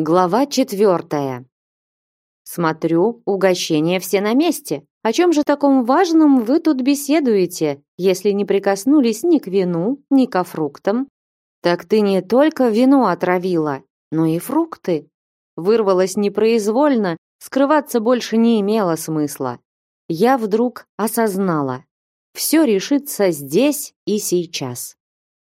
Глава 4. Смотрю, угощения все на месте. О чем же таком важном вы тут беседуете, если не прикоснулись ни к вину, ни ко фруктам? Так ты не только вино отравила, но и фрукты. Вырвалось непроизвольно, скрываться больше не имело смысла. Я вдруг осознала. Все решится здесь и сейчас.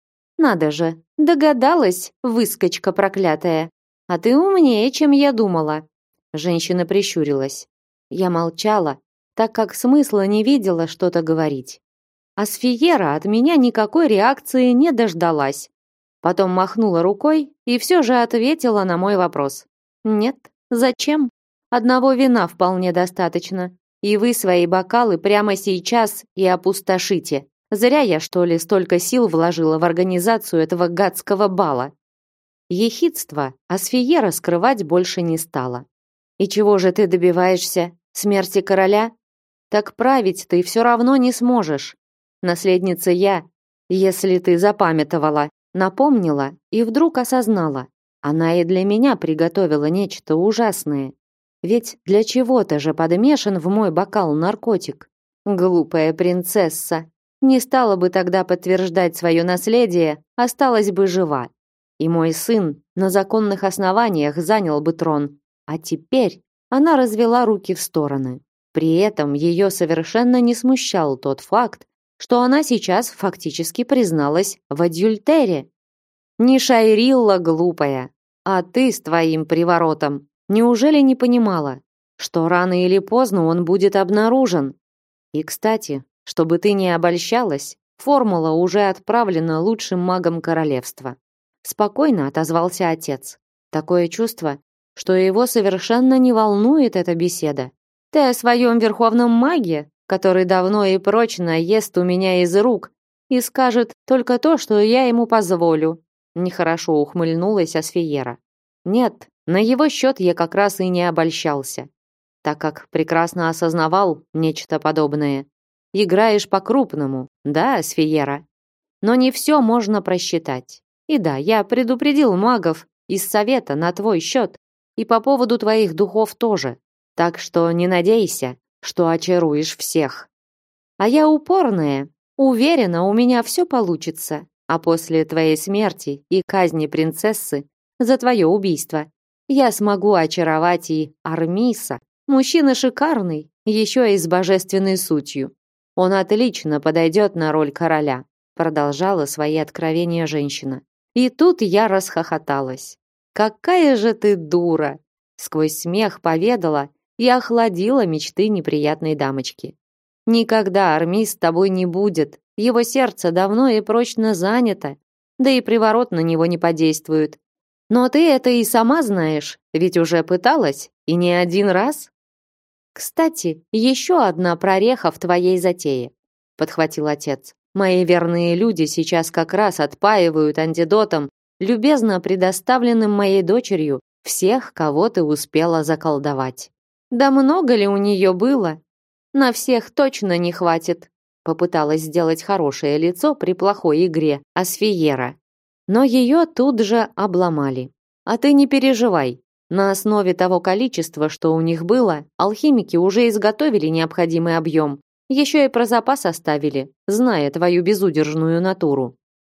Надо же, догадалась, выскочка проклятая. А ты умнее, чем я думала. Женщина прищурилась. Я молчала, так как смысла не видела что-то говорить. А Сфиера от меня никакой реакции не дождалась. Потом махнула рукой и все же ответила на мой вопрос. Нет, зачем? Одного вина вполне достаточно. И вы свои бокалы прямо сейчас и опустошите. Зря я, что ли, столько сил вложила в организацию этого гадского бала. Ехидство Асфиера скрывать больше не стала. «И чего же ты добиваешься? Смерти короля? Так править ты все равно не сможешь. Наследница я, если ты запамятовала, напомнила и вдруг осознала. Она и для меня приготовила нечто ужасное. Ведь для чего-то же подмешан в мой бокал наркотик. Глупая принцесса. Не стала бы тогда подтверждать свое наследие, осталась бы жива. И мой сын на законных основаниях занял бы трон. А теперь она развела руки в стороны. При этом ее совершенно не смущал тот факт, что она сейчас фактически призналась в адюльтере. Не Шайрилла глупая, а ты с твоим приворотом. Неужели не понимала, что рано или поздно он будет обнаружен? И, кстати, чтобы ты не обольщалась, формула уже отправлена лучшим магом королевства. Спокойно отозвался отец. Такое чувство, что его совершенно не волнует эта беседа. Ты о своем верховном маге, который давно и прочно ест у меня из рук и скажет только то, что я ему позволю. Нехорошо ухмыльнулась Асфиера. Нет, на его счет я как раз и не обольщался, так как прекрасно осознавал нечто подобное. Играешь по-крупному, да, Асфиера? Но не все можно просчитать. И да, я предупредил магов из совета на твой счет и по поводу твоих духов тоже. Так что не надейся, что очаруешь всех. А я упорная, уверена, у меня все получится. А после твоей смерти и казни принцессы за твое убийство я смогу очаровать и Армиса. Мужчина шикарный, еще и с божественной сутью. Он отлично подойдет на роль короля, продолжала свои откровения женщина. И тут я расхохоталась. Какая же ты дура! Сквозь смех поведала и охладила мечты неприятной дамочки. Никогда Армис с тобой не будет. Его сердце давно и прочно занято, да и приворот на него не подействует. Но ты это и сама знаешь, ведь уже пыталась, и не один раз. Кстати, еще одна прореха в твоей затее, подхватил отец. Мои верные люди сейчас как раз отпаивают антидотом, любезно предоставленным моей дочерью, всех, кого ты успела заколдовать. Да много ли у нее было? На всех точно не хватит. Попыталась сделать хорошее лицо при плохой игре Асфиера. Но ее тут же обломали. А ты не переживай. На основе того количества, что у них было, алхимики уже изготовили необходимый объем. Еще и про запас оставили, зная твою безудержную натуру.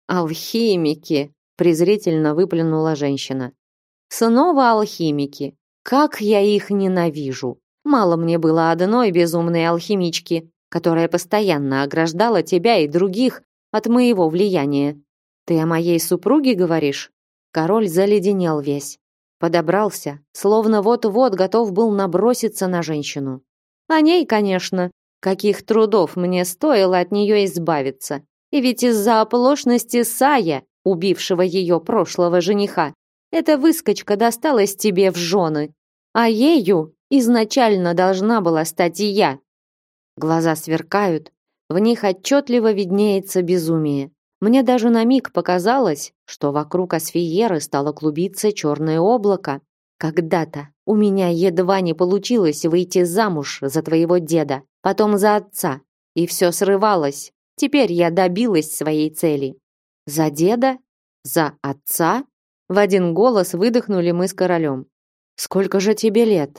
Алхимики, презрительно выплюнула женщина. Снова алхимики. Как я их ненавижу. Мало мне было одной безумной алхимички, которая постоянно ограждала тебя и других от моего влияния. Ты о моей супруге говоришь? Король заледенел весь. Подобрался, словно вот-вот готов был наброситься на женщину. О ней, конечно. Каких трудов мне стоило от нее избавиться. И ведь из-за оплошности Сая, убившего ее прошлого жениха, эта выскочка досталась тебе в жены. А ею изначально должна была стать и я. Глаза сверкают, в них отчетливо виднеется безумие. Мне даже на миг показалось, что вокруг Асфиеры стало клубиться черное облако. Когда-то у меня едва не получилось выйти замуж за твоего деда, потом за отца, и все срывалось. Теперь я добилась своей цели. За деда? За отца? В один голос выдохнули мы с королем. Сколько же тебе лет?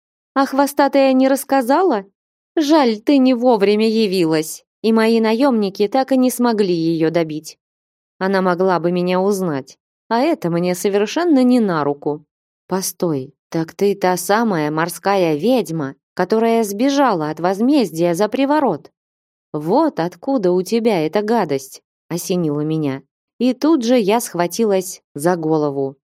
А хвостатая не рассказала? Жаль, ты не вовремя явилась, и мои наемники так и не смогли ее добить. Она могла бы меня узнать, а это мне совершенно не на руку. Постой, так ты та самая морская ведьма, которая сбежала от возмездия за приворот. Вот откуда у тебя эта гадость, осенила меня. И тут же я схватилась за голову.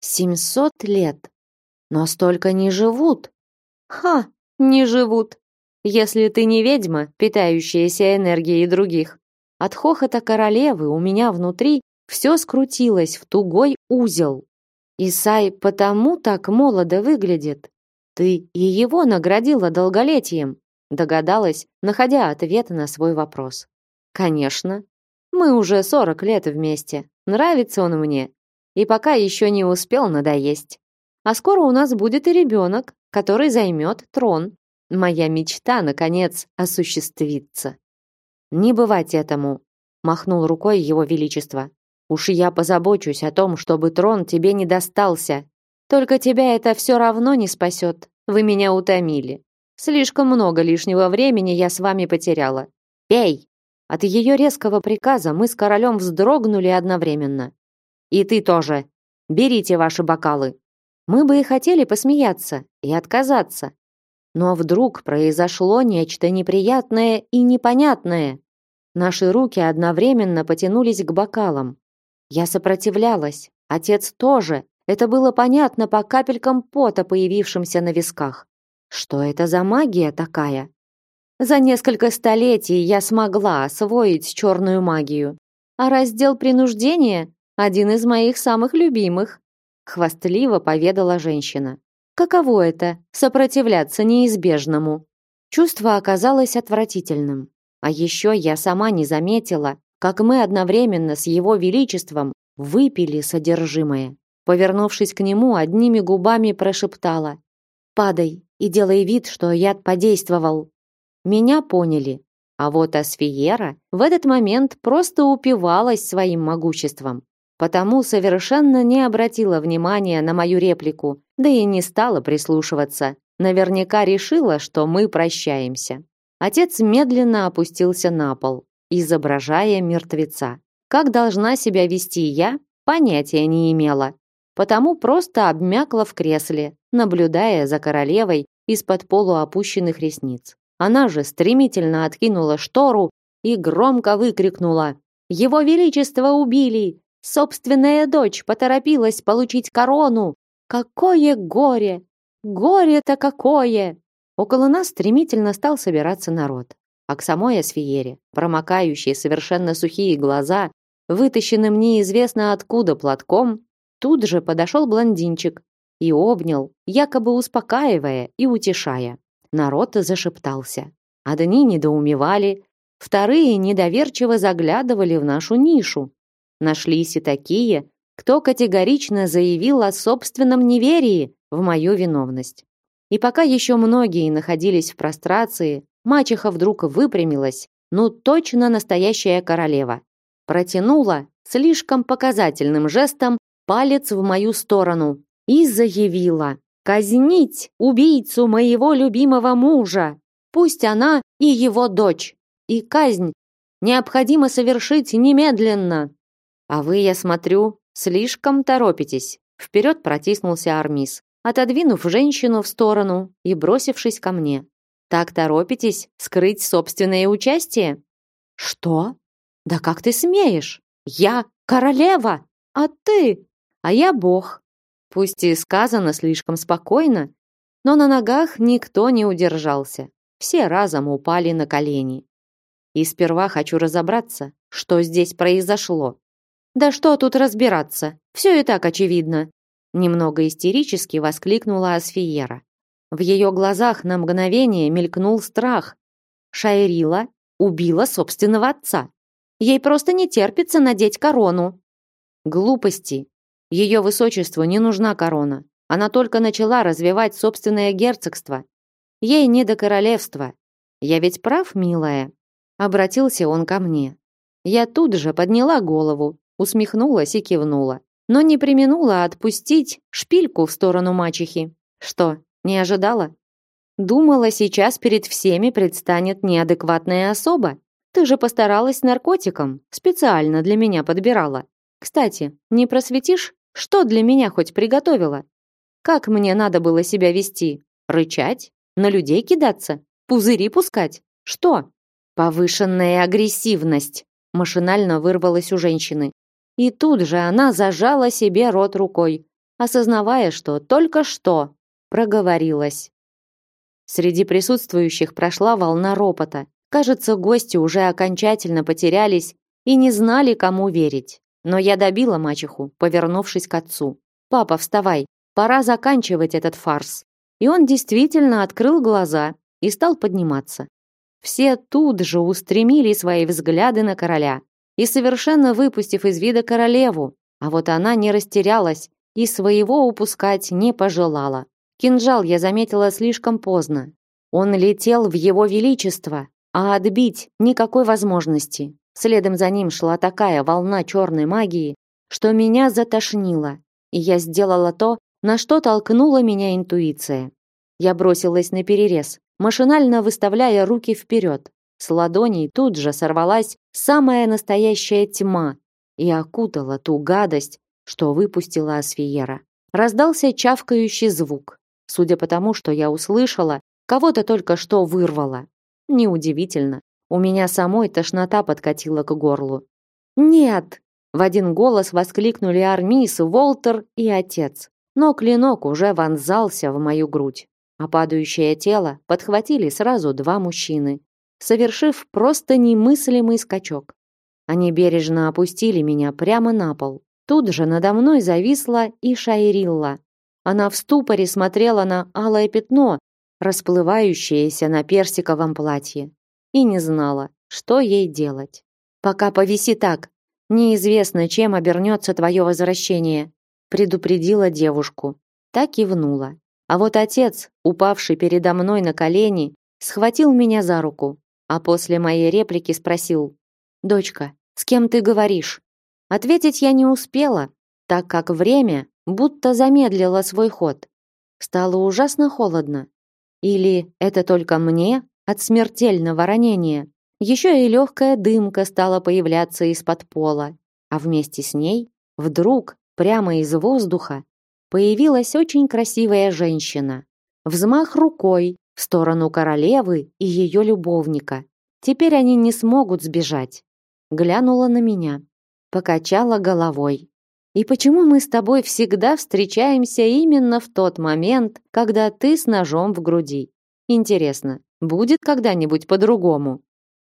700 лет. Но столько не живут. Ха, не живут. Если ты не ведьма, питающаяся энергией других. От хохота королевы у меня внутри все скрутилось в тугой узел. Исай потому так молодо выглядит. Ты и его наградила долголетием, догадалась, находя ответ на свой вопрос. Конечно. Мы уже 40 лет вместе. Нравится он мне. И пока еще не успел надоесть. А скоро у нас будет и ребенок, который займет трон. Моя мечта, наконец, осуществится. Не бывать этому, махнул рукой его величество. Уж я позабочусь о том, чтобы трон тебе не достался. Только тебя это все равно не спасет. Вы меня утомили. Слишком много лишнего времени я с вами потеряла. Пей!» От ее резкого приказа мы с королем вздрогнули одновременно. «И ты тоже. Берите ваши бокалы». Мы бы и хотели посмеяться и отказаться. Но вдруг произошло нечто неприятное и непонятное. Наши руки одновременно потянулись к бокалам. Я сопротивлялась, отец тоже. Это было понятно по капелькам пота, появившимся на висках. Что это за магия такая? За несколько столетий я смогла освоить черную магию. А раздел принуждения – один из моих самых любимых. Хвастливо поведала женщина. Каково это – сопротивляться неизбежному? Чувство оказалось отвратительным. А еще я сама не заметила, как мы одновременно с его величеством выпили содержимое. Повернувшись к нему, одними губами прошептала: «Падай и делай вид, что яд подействовал». Меня поняли. А вот Асфиера в этот момент просто упивалась своим могуществом. Потому совершенно не обратила внимания на мою реплику, да и не стала прислушиваться. Наверняка решила, что мы прощаемся. Отец медленно опустился на пол, изображая мертвеца. Как должна себя вести я, понятия не имела. Потому просто обмякла в кресле, наблюдая за королевой из-под полуопущенных ресниц. Она же стремительно откинула штору и громко выкрикнула: «Его Величество убили! Собственная дочь поторопилась получить корону! Какое горе! Горе-то какое!» Около нас стремительно стал собираться народ. А к самой Асфиере, промокающей совершенно сухие глаза, вытащенным неизвестно откуда платком, тут же подошел блондинчик и обнял, якобы успокаивая и утешая. Народ зашептался. Одни недоумевали, вторые недоверчиво заглядывали в нашу нишу. Нашлись и такие, кто категорично заявил о собственном неверии в мою виновность. И пока еще многие находились в прострации, мачеха вдруг выпрямилась, ну точно настоящая королева. Протянула слишком показательным жестом палец в мою сторону и заявила: «Казнить убийцу моего любимого мужа! Пусть она и его дочь! И казнь необходимо совершить немедленно!» «А вы, я смотрю, слишком торопитесь!» Вперед протиснулся Армис, отодвинув женщину в сторону и бросившись ко мне. «Так торопитесь скрыть собственное участие?» «Что? Да как ты смеешь? Я королева, а ты? А я бог». Пусть и сказано слишком спокойно, но на ногах никто не удержался. Все разом упали на колени. И сперва хочу разобраться, что здесь произошло. «Да что тут разбираться? Все и так очевидно!» Немного истерически воскликнула Асфиера. В ее глазах на мгновение мелькнул страх. Шайрила убила собственного отца. Ей просто не терпится надеть корону. Глупости. Ее высочеству не нужна корона. Она только начала развивать собственное герцогство. Ей не до королевства. Я ведь прав, милая?» Обратился он ко мне. Я тут же подняла голову, усмехнулась и кивнула, но не преминула отпустить шпильку в сторону мачехи. Что, не ожидала? Думала, сейчас перед всеми предстанет неадекватная особа. Ты же постаралась с наркотиком, специально для меня подбирала. Кстати, не просветишь, что для меня хоть приготовила? Как мне надо было себя вести? Рычать? На людей кидаться? Пузыри пускать? Что? Повышенная агрессивность, машинально вырвалась у женщины. И тут же она зажала себе рот рукой, осознавая, что только что проговорилась. Среди присутствующих прошла волна ропота. Кажется, гости уже окончательно потерялись и не знали, кому верить. Но я добила мачеху, повернувшись к отцу. «Папа, вставай, пора заканчивать этот фарс». И он действительно открыл глаза и стал подниматься. Все тут же устремили свои взгляды на короля и совершенно выпустив из вида королеву, а вот она не растерялась и своего упускать не пожелала. Кинжал я заметила слишком поздно. Он летел в его величество, а отбить никакой возможности. Следом за ним шла такая волна черной магии, что меня затошнило, и я сделала то, на что толкнула меня интуиция. Я бросилась на перерез, машинально выставляя руки вперед. С ладоней тут же сорвалась самая настоящая тьма и окутала ту гадость, что выпустила Асфиера. Раздался чавкающий звук. Судя по тому, что я услышала, кого-то только что вырвало. Неудивительно. У меня самой тошнота подкатила к горлу. «Нет!» — в один голос воскликнули Армис, Волтер и отец. Но клинок уже вонзался в мою грудь, а падающее тело подхватили сразу два мужчины, совершив просто немыслимый скачок. Они бережно опустили меня прямо на пол. Тут же надо мной зависла и Шайрилла. Она в ступоре смотрела на алое пятно, расплывающееся на персиковом платье, и не знала, что ей делать. «Пока повиси так. Неизвестно, чем обернется твое возвращение», предупредила девушку. Так кивнула. А вот отец, упавший передо мной на колени, схватил меня за руку, а после моей реплики спросил: «Дочка, с кем ты говоришь?» Ответить я не успела, так как время будто замедлило свой ход. Стало ужасно холодно. Или это только мне от смертельного ранения? Еще и легкая дымка стала появляться из-под пола, а вместе с ней вдруг прямо из воздуха появилась очень красивая женщина. Взмах рукой в сторону королевы и ее любовника. Теперь они не смогут сбежать. Глянула на меня, покачала головой. И почему мы с тобой всегда встречаемся именно в тот момент, когда ты с ножом в груди? Интересно, будет когда-нибудь по-другому?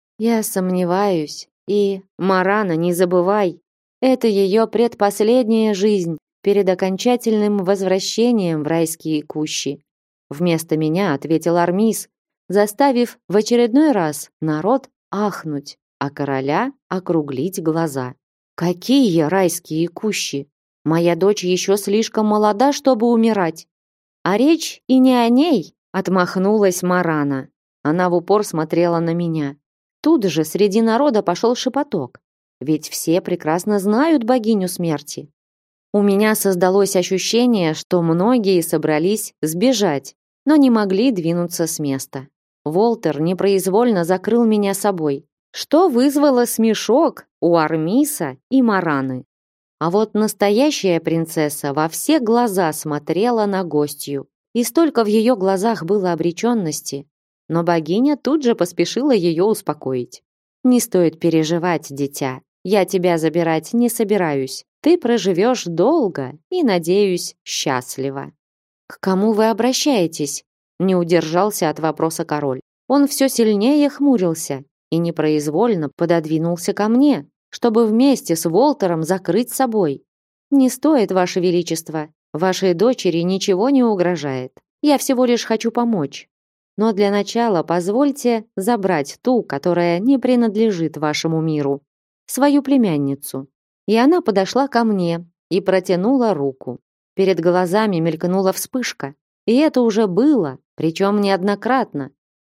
Я сомневаюсь. И, Марана, не забывай, это ее предпоследняя жизнь перед окончательным возвращением в райские кущи. Вместо меня ответил Армис, заставив в очередной раз народ ахнуть, а короля округлить глаза. Какие райские кущи? Моя дочь еще слишком молода, чтобы умирать. А речь и не о ней, отмахнулась Марана. Она в упор смотрела на меня. Тут же среди народа пошел шепоток. Ведь все прекрасно знают богиню смерти. У меня создалось ощущение, что многие собрались сбежать, но не могли двинуться с места. Волтер непроизвольно закрыл меня собой, что вызвало смешок у Армиса и Мараны. А вот настоящая принцесса во все глаза смотрела на гостью, и столько в ее глазах было обреченности. Но богиня тут же поспешила ее успокоить. «Не стоит переживать, дитя. Я тебя забирать не собираюсь. Ты проживешь долго и, надеюсь, счастливо». «К кому вы обращаетесь?» Не удержался от вопроса король. Он все сильнее хмурился и непроизвольно пододвинулся ко мне, чтобы вместе с Волтером закрыть собой. «Не стоит, Ваше Величество. Вашей дочери ничего не угрожает. Я всего лишь хочу помочь. Но для начала позвольте забрать ту, которая не принадлежит вашему миру, свою племянницу». И она подошла ко мне и протянула руку. Перед глазами мелькнула вспышка, и это уже было, причем неоднократно.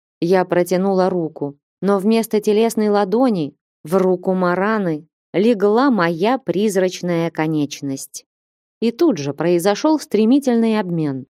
Я протянула руку, но вместо телесной ладони в руку Мараны легла моя призрачная конечность. И тут же произошел стремительный обмен.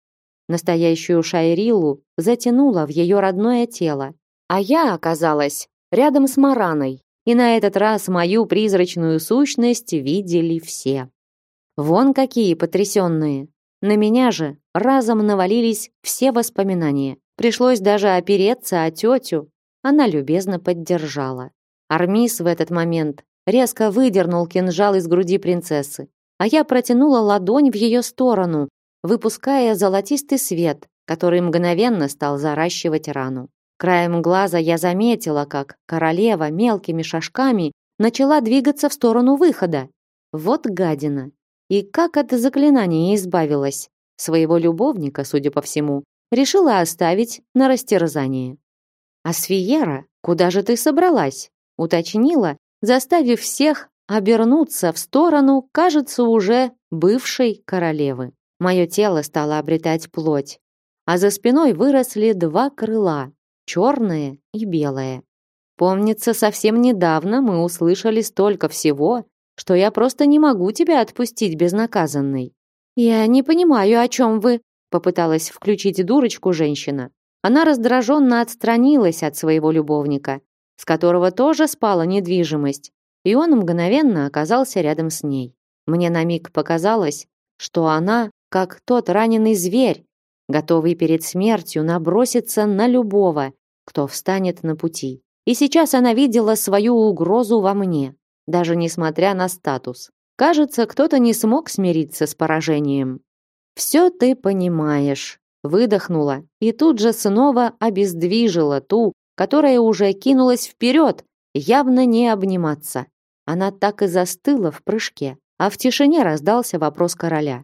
Настоящую Шайрилу затянуло в ее родное тело, а я оказалась рядом с Мараной, и на этот раз мою призрачную сущность видели все. Вон какие потрясенные. На меня же разом навалились все воспоминания. Пришлось даже опереться о тетю. Она любезно поддержала. Армис в этот момент резко выдернул кинжал из груди принцессы, а я протянула ладонь в ее сторону, выпуская золотистый свет, который мгновенно стал заращивать рану. Краем глаза я заметила, как королева мелкими шажками начала двигаться в сторону выхода. Вот гадина. И как от заклинания избавилась. Своего любовника, судя по всему, решила оставить на растерзание. «Асфиера, куда же ты собралась?» уточнила, заставив всех обернуться в сторону, кажется, уже бывшей королевы. Мое тело стало обретать плоть, а за спиной выросли два крыла, черное и белое. Помнится, совсем недавно мы услышали столько всего, что я просто не могу тебя отпустить безнаказанной. Я не понимаю, о чем вы, попыталась включить дурочку женщина. Она раздраженно отстранилась от своего любовника, с которого тоже спала недвижимость, и он мгновенно оказался рядом с ней. Мне на миг показалось, что она, как тот раненый зверь, готовый перед смертью наброситься на любого, кто встанет на пути. И сейчас она видела свою угрозу во мне, даже несмотря на статус. Кажется, кто-то не смог смириться с поражением. «Все ты понимаешь», — выдохнула и тут же снова обездвижила ту, которая уже кинулась вперед, явно не обниматься. Она так и застыла в прыжке, а в тишине раздался вопрос короля.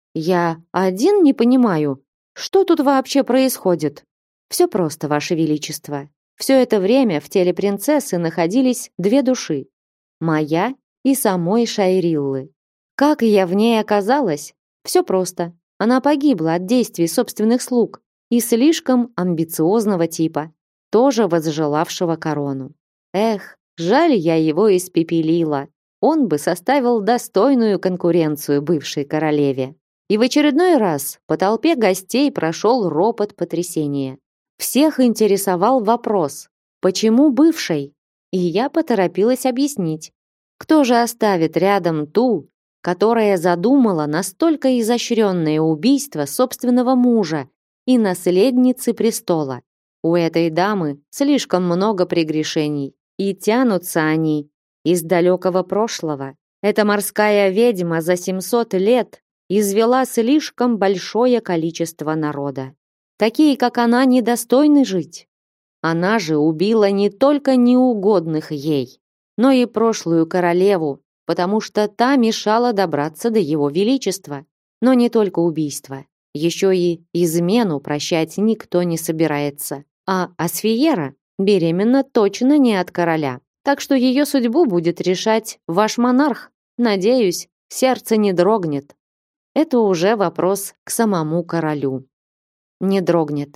«Я один не понимаю, что тут вообще происходит?» «Все просто, ваше величество. Все это время в теле принцессы находились две души. Моя и самой Шайриллы. Как я в ней оказалась? Все просто. Она погибла от действий собственных слуг и слишком амбициозного типа, тоже возжелавшего корону. Эх, жаль, я его испепелила. Он бы составил достойную конкуренцию бывшей королеве». И в очередной раз по толпе гостей прошел ропот потрясения. Всех интересовал вопрос, почему бывшей? И я поторопилась объяснить. Кто же оставит рядом ту, которая задумала настолько изощренное убийство собственного мужа и наследницы престола? У этой дамы слишком много прегрешений, и тянутся они из далекого прошлого. Эта морская ведьма за 700 лет извела слишком большое количество народа. Такие, как она, недостойны жить. Она же убила не только неугодных ей, но и прошлую королеву, потому что та мешала добраться до его величества. Но не только убийство, еще и измену прощать никто не собирается. А Асфиера беременна точно не от короля, так что ее судьбу будет решать ваш монарх. Надеюсь, сердце не дрогнет. Это уже вопрос к самому королю. Не дрогнет.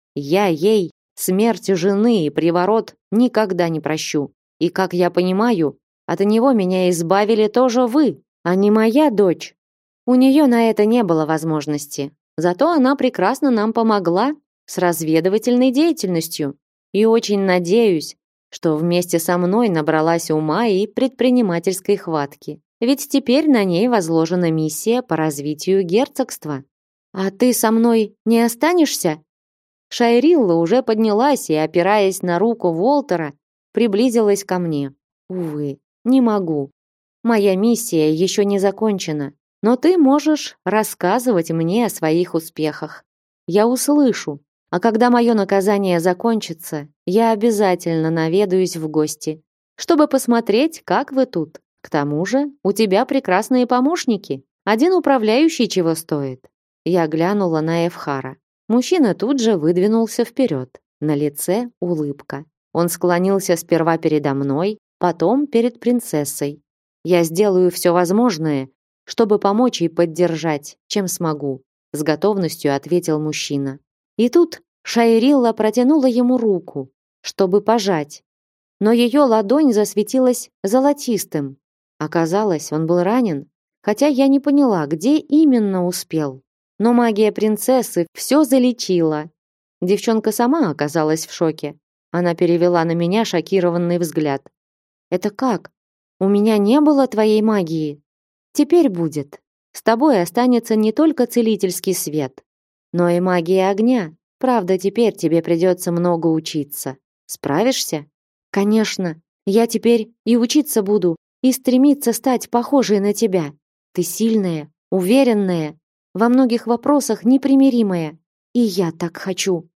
Я ей смерть жены и приворот никогда не прощу. И, как я понимаю, от него меня избавили тоже вы, а не моя дочь. У нее на это не было возможности. Зато она прекрасно нам помогла с разведывательной деятельностью. И очень надеюсь, что вместе со мной набралась ума и предпринимательской хватки. Ведь теперь на ней возложена миссия по развитию герцогства. А ты со мной не останешься? Шайрилла уже поднялась и, опираясь на руку Волтера, приблизилась ко мне. Увы, не могу. Моя миссия еще не закончена, но ты можешь рассказывать мне о своих успехах. Я услышу, а когда мое наказание закончится, я обязательно наведаюсь в гости, чтобы посмотреть, как вы тут. К тому же, у тебя прекрасные помощники. Один управляющий чего стоит. Я глянула на Эвхара. Мужчина тут же выдвинулся вперед. На лице улыбка. Он склонился сперва передо мной, потом перед принцессой. Я сделаю все возможное, чтобы помочь и поддержать, чем смогу, с готовностью ответил мужчина. И тут Шайрилла протянула ему руку, чтобы пожать. Но ее ладонь засветилась золотистым. Оказалось, он был ранен, хотя я не поняла, где именно успел. но магия принцессы все залечила. Девчонка сама оказалась в шоке. Она перевела на меня шокированный взгляд. Это как? У меня не было твоей магии. Теперь будет. С тобой останется не только целительский свет, но и магия огня. Правда, теперь тебе придется много учиться. Справишься? Конечно. Я теперь и учиться буду, и стремиться стать похожей на тебя. Ты сильная, уверенная, во многих вопросах непримиримая. И я так хочу.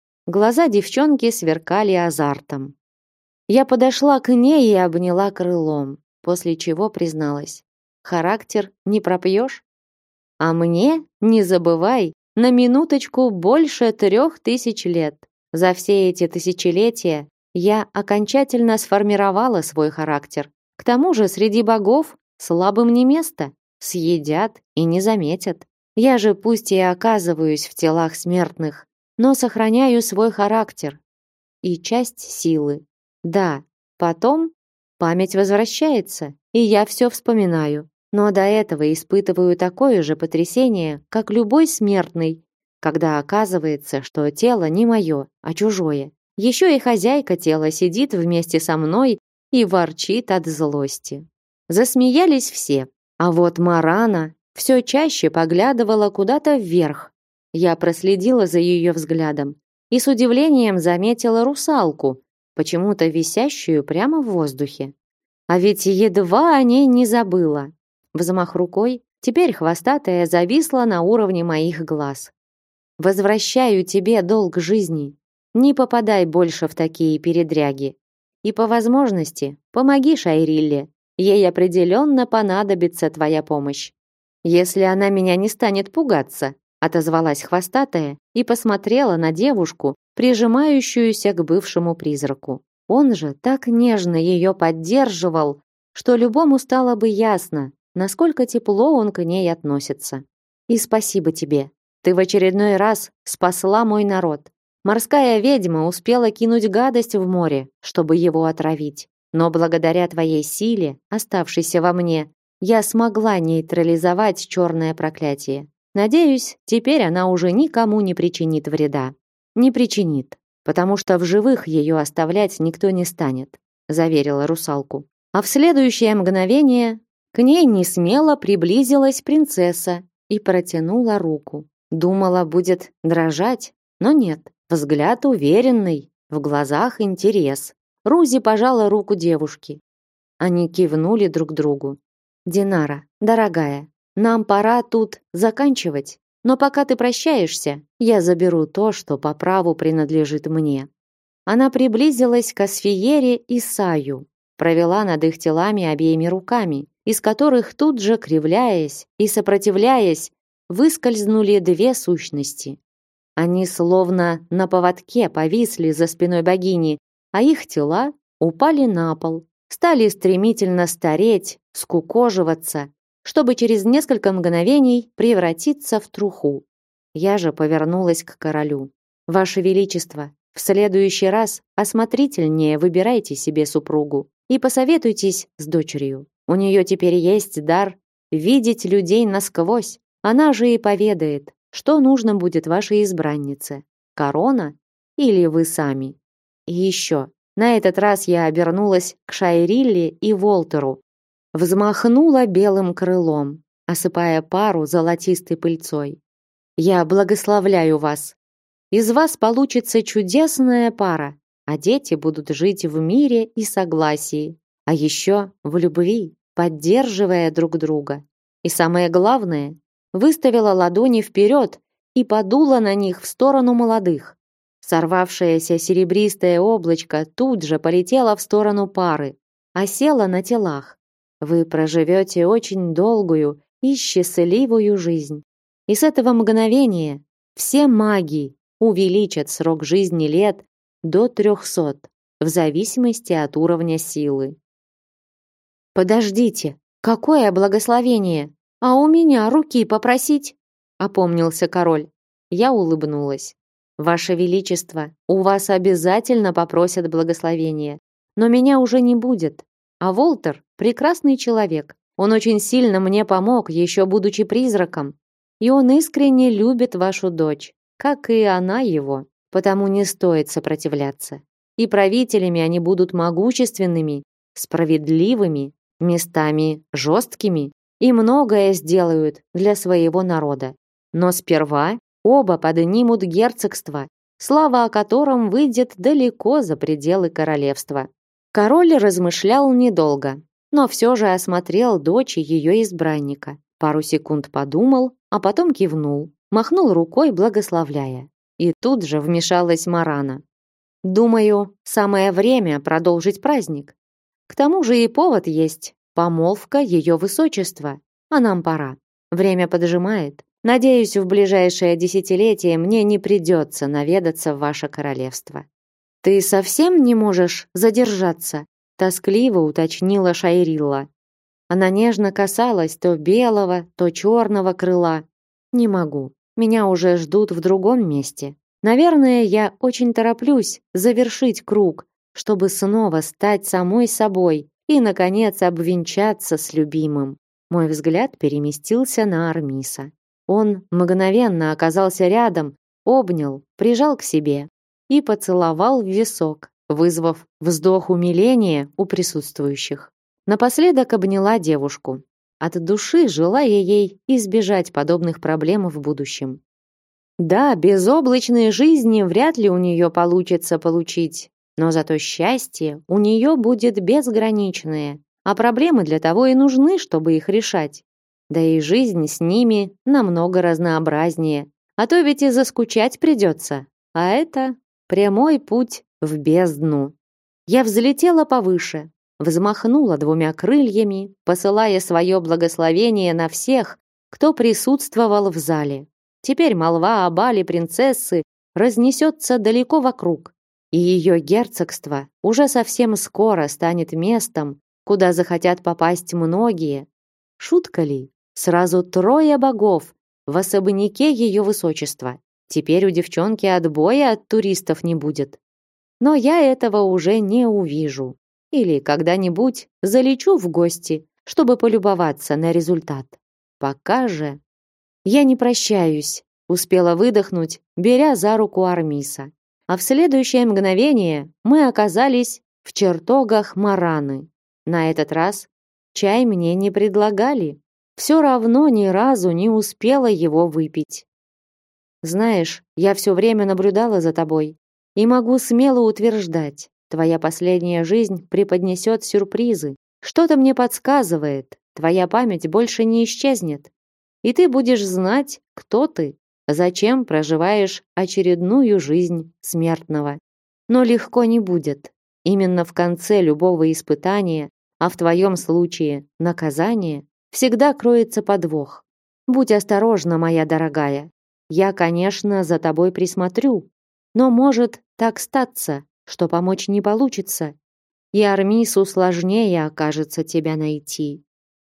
Глаза девчонки сверкали азартом. Я подошла к ней и обняла крылом, после чего призналась: характер не пропьешь? А мне, не забывай, на минуточку больше 3000 лет. За все эти тысячелетия я окончательно сформировала свой характер. К тому же среди богов слабым не место, съедят и не заметят. Я же пусть и оказываюсь в телах смертных, но сохраняю свой характер и часть силы. Да, потом память возвращается, и я все вспоминаю. Но до этого испытываю такое же потрясение, как любой смертный, когда оказывается, что тело не мое, а чужое. Еще и хозяйка тела сидит вместе со мной и ворчит от злости. Засмеялись все, а вот Марана все чаще поглядывала куда-то вверх. Я проследила за ее взглядом и с удивлением заметила русалку, почему-то висящую прямо в воздухе. А ведь едва о ней не забыла. Взмах рукой, теперь хвостатая зависла на уровне моих глаз. Возвращаю тебе долг жизни. Не попадай больше в такие передряги. И по возможности помоги Шайрилле. Ей определенно понадобится твоя помощь. Если она меня не станет пугаться, отозвалась хвостатая и посмотрела на девушку, прижимающуюся к бывшему призраку. Он же так нежно ее поддерживал, что любому стало бы ясно, насколько тепло он к ней относится. И спасибо тебе. Ты в очередной раз спасла мой народ. Морская ведьма успела кинуть гадость в море, чтобы его отравить. Но благодаря твоей силе, оставшейся во мне, я смогла нейтрализовать черное проклятие. Надеюсь, теперь она уже никому не причинит вреда. Не причинит, потому что в живых ее оставлять никто не станет, заверила русалку. А в следующее мгновение к ней несмело приблизилась принцесса и протянула руку. Думала, будет дрожать, но нет. Взгляд уверенный, в глазах интерес. Рузи пожала руку девушки. Они кивнули друг другу. Динара, дорогая, нам пора тут заканчивать. Но пока ты прощаешься, я заберу то, что по праву принадлежит мне. Она приблизилась к Асфиере и Саю, провела над их телами обеими руками, из которых тут же, кривляясь и сопротивляясь, выскользнули две сущности. Они словно на поводке повисли за спиной богини, а их тела упали на пол, стали стремительно стареть, скукоживаться, чтобы через несколько мгновений превратиться в труху. Я же повернулась к королю. Ваше величество, в следующий раз осмотрительнее выбирайте себе супругу и посоветуйтесь с дочерью. У нее теперь есть дар видеть людей насквозь. Она же и поведает, что нужно будет вашей избраннице. Корона или вы сами? И еще. На этот раз я обернулась к Шайрилле и Волтеру. Взмахнула белым крылом, осыпая пару золотистой пыльцой. Я благословляю вас. Из вас получится чудесная пара, а дети будут жить в мире и согласии, а еще в любви, поддерживая друг друга. И самое главное, выставила ладони вперед и подула на них в сторону молодых. Сорвавшееся серебристое облачко тут же полетело в сторону пары, осело на телах. Вы проживете очень долгую и счастливую жизнь. И с этого мгновения все маги увеличат срок жизни лет до 300, в зависимости от уровня силы. Подождите, какое благословение? А у меня руки попросить? Опомнился король. Я улыбнулась. Ваше величество, у вас обязательно попросят благословения, но меня уже не будет. А Волтер прекрасный человек. Он очень сильно мне помог, еще будучи призраком. и он искренне любит вашу дочь, как и она его, потому не стоит сопротивляться. И правителями они будут могущественными, справедливыми, местами жесткими и многое сделают для своего народа. Но сперва оба поднимут герцогство, слава о котором выйдет далеко за пределы королевства. Король размышлял недолго, но все же осмотрел дочь и ее избранника. Пару секунд подумал, а потом кивнул, махнул рукой, благословляя. И тут же вмешалась Марана. «Думаю, самое время продолжить праздник. К тому же и повод есть. Помолвка ее высочества. А нам пора. Время поджимает. Надеюсь, в ближайшее десятилетие мне не придется наведаться в ваше королевство». «Ты совсем не можешь задержаться?» тоскливо уточнила Шайрилла. Она нежно касалась то белого, то черного крыла. «Не могу. Меня уже ждут в другом месте. Наверное, я очень тороплюсь завершить круг, чтобы снова стать самой собой и, наконец, обвенчаться с любимым». Мой взгляд переместился на Армиса. Он мгновенно оказался рядом, обнял, прижал к себе и поцеловал в висок, вызвав вздох умиления у присутствующих. Напоследок обняла девушку, от души желая ей избежать подобных проблем в будущем. Да, безоблачной жизни вряд ли у нее получится получить, но зато счастье у нее будет безграничное, а проблемы для того и нужны, чтобы их решать. Да и жизнь с ними намного разнообразнее, а то ведь и заскучать придется, а это прямой путь в бездну. Я взлетела повыше, взмахнула двумя крыльями, посылая свое благословение на всех, кто присутствовал в зале. Теперь молва о бале принцессы разнесется далеко вокруг, и ее герцогство уже совсем скоро станет местом, куда захотят попасть многие. Шутка ли? Сразу 3 богов в особняке ее высочества. Теперь у девчонки отбоя от туристов не будет. Но я этого уже не увижу. Или когда-нибудь залечу в гости, чтобы полюбоваться на результат. Пока же я не прощаюсь, успела выдохнуть, беря за руку Армиса. А в следующее мгновение мы оказались в чертогах Мараны. На этот раз чай мне не предлагали. Все равно ни разу не успела его выпить. Знаешь, я все время наблюдала за тобой и могу смело утверждать, твоя последняя жизнь преподнесет сюрпризы. Что-то мне подсказывает, твоя память больше не исчезнет, и ты будешь знать, кто ты, зачем проживаешь очередную жизнь смертного. Но легко не будет. Именно в конце любого испытания, а в твоем случае наказания, всегда кроется подвох. Будь осторожна, моя дорогая. Я, конечно, за тобой присмотрю, но может так статься, что помочь не получится, и Армису сложнее окажется тебя найти.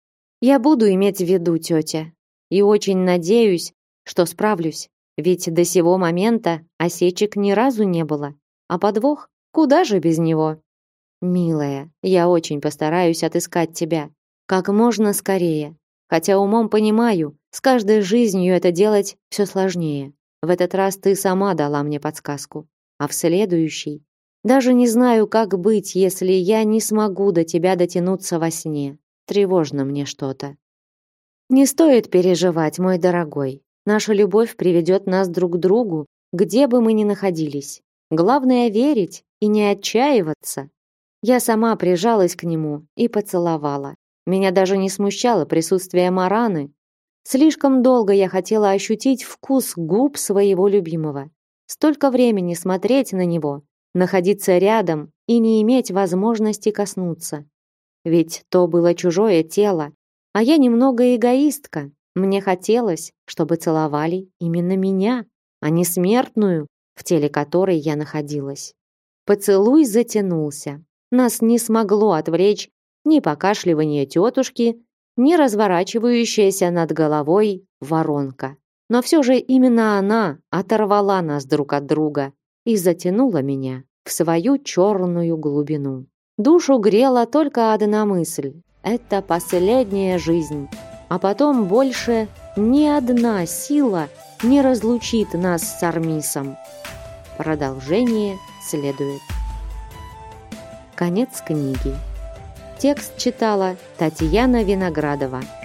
Я буду иметь в виду, тетя, и очень надеюсь, что справлюсь, ведь до сего момента осечек ни разу не было, а подвох куда же без него? Милая, я очень постараюсь отыскать тебя как можно скорее, хотя умом понимаю, с каждой жизнью это делать все сложнее. В этот раз ты сама дала мне подсказку, а в следующий даже не знаю, как быть, если я не смогу до тебя дотянуться во сне. Тревожно мне что-то. Не стоит переживать, мой дорогой. Наша любовь приведет нас друг к другу, где бы мы ни находились. Главное верить и не отчаиваться. Я сама прижалась к нему и поцеловала. Меня даже не смущало присутствие Мараны. Слишком долго я хотела ощутить вкус губ своего любимого. Столько времени смотреть на него, находиться рядом и не иметь возможности коснуться. Ведь то было чужое тело, а я немного эгоистка. Мне хотелось, чтобы целовали именно меня, а не смертную, в теле которой я находилась. Поцелуй затянулся. Нас не смогло отвлечь ни покашливание тетушки, ни разворачивающаяся над головой воронка. Но все же именно она оторвала нас друг от друга и затянула меня в свою черную глубину. Душу грела только одна мысль: это последняя жизнь, а потом больше ни одна сила не разлучит нас с Армисом. Продолжение следует. Конец книги. Текст читала Татьяна Виноградова.